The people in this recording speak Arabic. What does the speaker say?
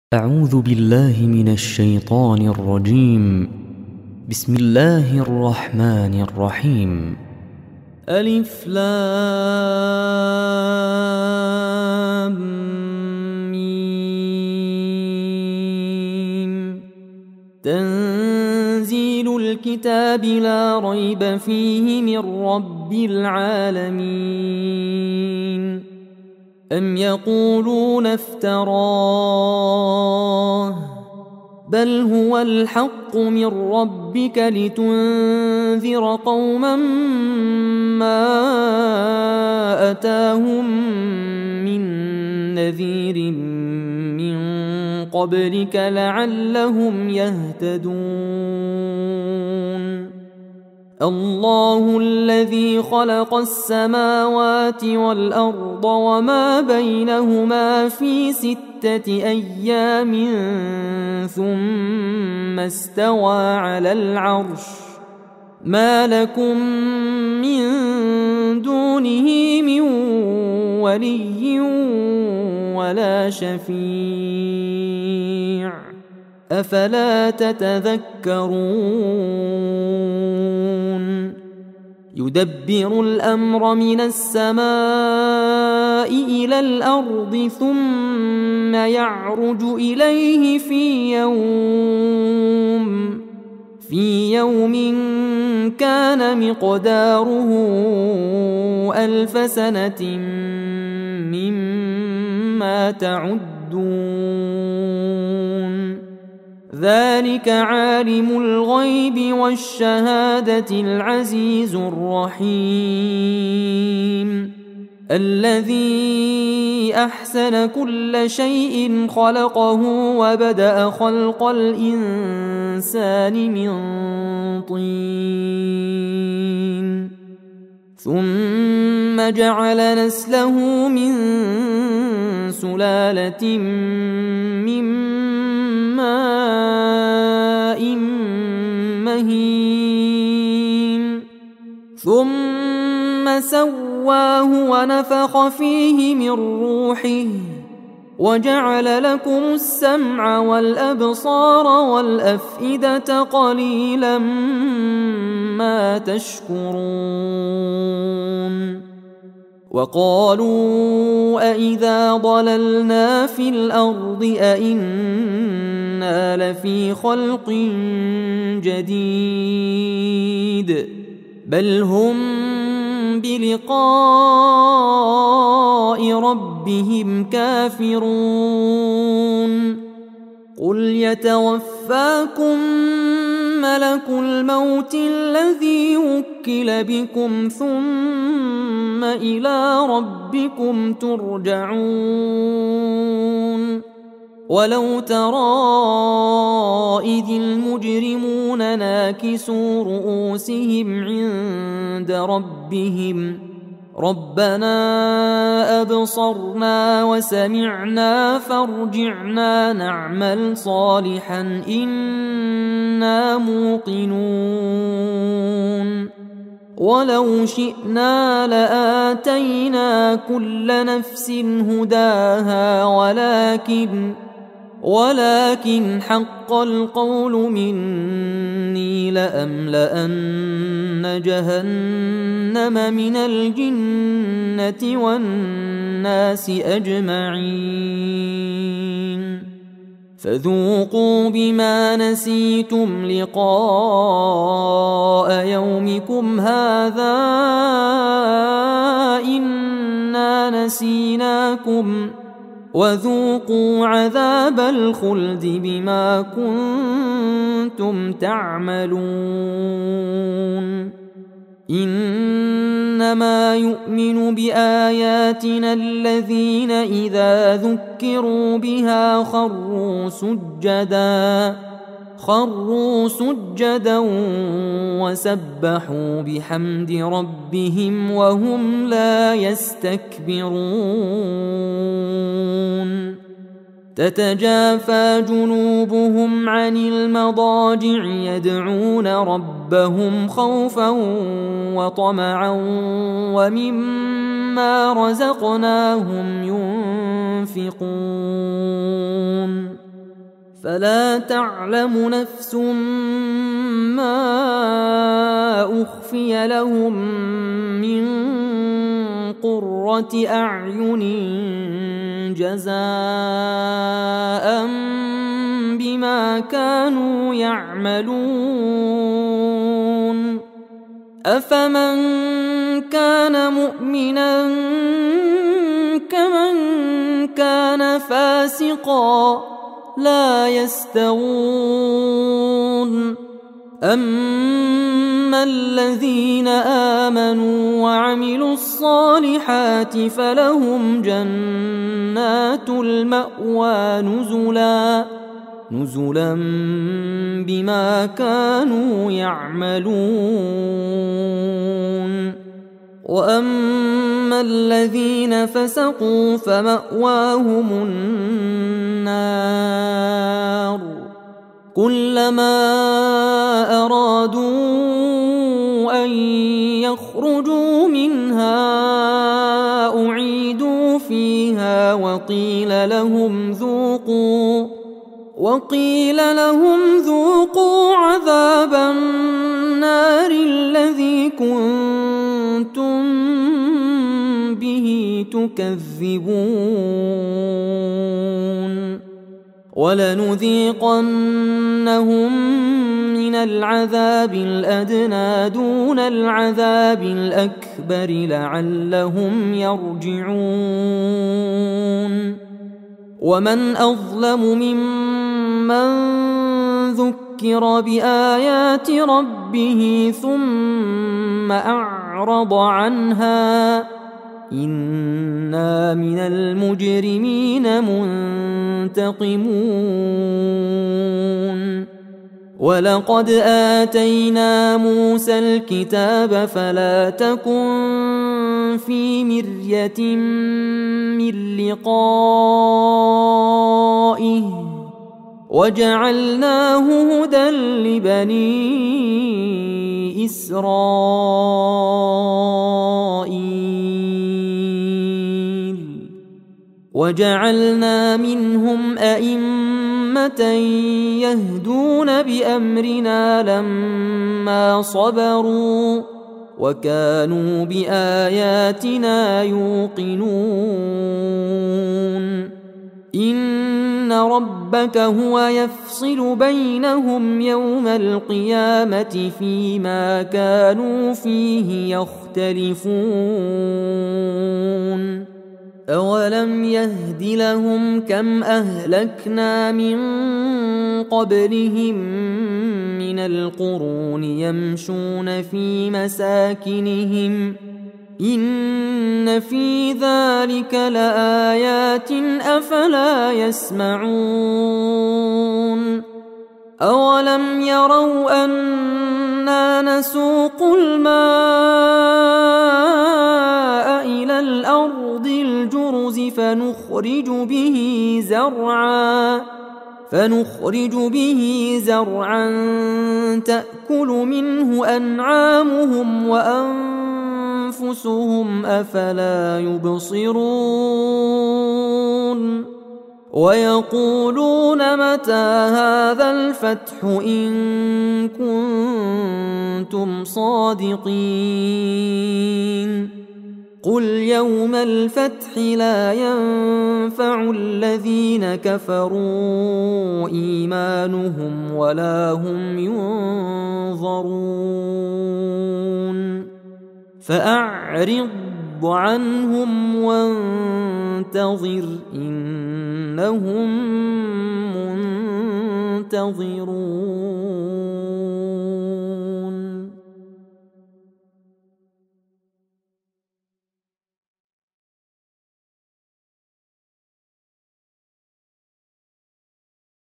أعوذ بالله من الشيطان الرجيم. بسم الله الرحمن الرحيم. ألف لام ميم. تنزيل الكتاب لا ريب فيه من رب العالمين. أم يقولون افتراه بل هو الحق من ربك لتنذر قوما ما أتاهم من نذير من قبلك لعلهم يهتدون. الله الذي خلق السماوات والأرض وما بينهما في 6 أيام ثم استوى على العرش. ما لكم من دونه من ولي ولا شفيع أفلا تتذكرون. يدبر الأمر من السماء إلى الأرض ثم يعرج إليه في يوم كان مقداره 1000 سنة مما تعدون. ذلك عالم الغيب والشهادة العزيز الرحيم الذي أحسن كل شيء خلقه وبدأ خلق الإنسان من طين ثم جعل نسله من سلالة من ماء مهين ثم سواه ونفخ فيه من روحه وجعل لكم السمع والأبصار والأفئدة قليلا ما تشكرون. وقالوا أإذا ضللنا في الأرض أإنا لفي خلق جديد بل هم بلقاء ربهم كافرون. قل يتوفاكم ملك الموت الذي وكل بكم ثم إلى ربكم ترجعون. ولو ترى إذ المجرمون ناكسوا رؤوسهم عند ربهم ربنا أبصرنا وسمعنا فارجعنا نعمل صالحا إنا موقنون. ولو شئنا لآتينا كل نفس هداها ولكن حق القول مني لأملأن جهنم من الجنة والناس أجمعين. فذوقوا بما نسيتم لقاء يومكم هذا إنا نسيناكم وذوقوا عذاب الخلد بما كنتم تعملون. إنما يؤمن بآياتنا الذين إذا ذكروا بها خروا سجدا وسبحوا بحمد ربهم وهم لا يستكبرون. تتجافى جنوبهم عن المضاجع يدعون ربهم خوفا وطمعا ومما رزقناهم ينفقون. فلا تعلم نفس ما أخفي لهم من قرة أعين جزاء بما كانوا يعملون أفمن كان مؤمنا كمن كان فاسقا لا يستوون أما الذين آمنوا وعملوا الصالحات فلهم جنات المأوى نزلا بما كانوا يعملون وأما الذين فسقوا فمأواهم النار كلما أرادوا أن يخرجوا منها أعيدوا فيها وقيل لهم ذوقوا عذاب النار الذي كنتم به تكذبون ولنذيقنهم من العذاب الأدنى دون العذاب الأكبر لعلهم يرجعون ومن أظلم ممن ذكر بآيات ربه ثم أعرض عنها إنا من المجرمين منتقمون ولقد آتينا موسى الكتاب فلا تكن في مرية من لقائه وجعلناه هدى لبني إسرائيل وجعلنا منهم أئمة يهدون بأمرنا لما صبروا وكانوا بآياتنا يوقنون إن ربك هو يفصل بينهم يوم القيامة فيما كانوا فيه يختلفون أولم يهد لهم كم أهلكنا من قبلهم من القرون يمشون في مساكنهم إن في ذلك لآيات أفلا يسمعون أولم يروا أنا نسوق الماء إلى الأرض الجرز فنخرج به زرعا تأكل منه أنعامهم وأنفسهم أفلا يبصرون ويقولون متى هذا الفتح إن كنتم صادقين قل يوم الفتح لا ينفع الذين كفروا إيمانهم ولا هم ينظرون فأعرض عنهم وانتظر إنهم منتظرون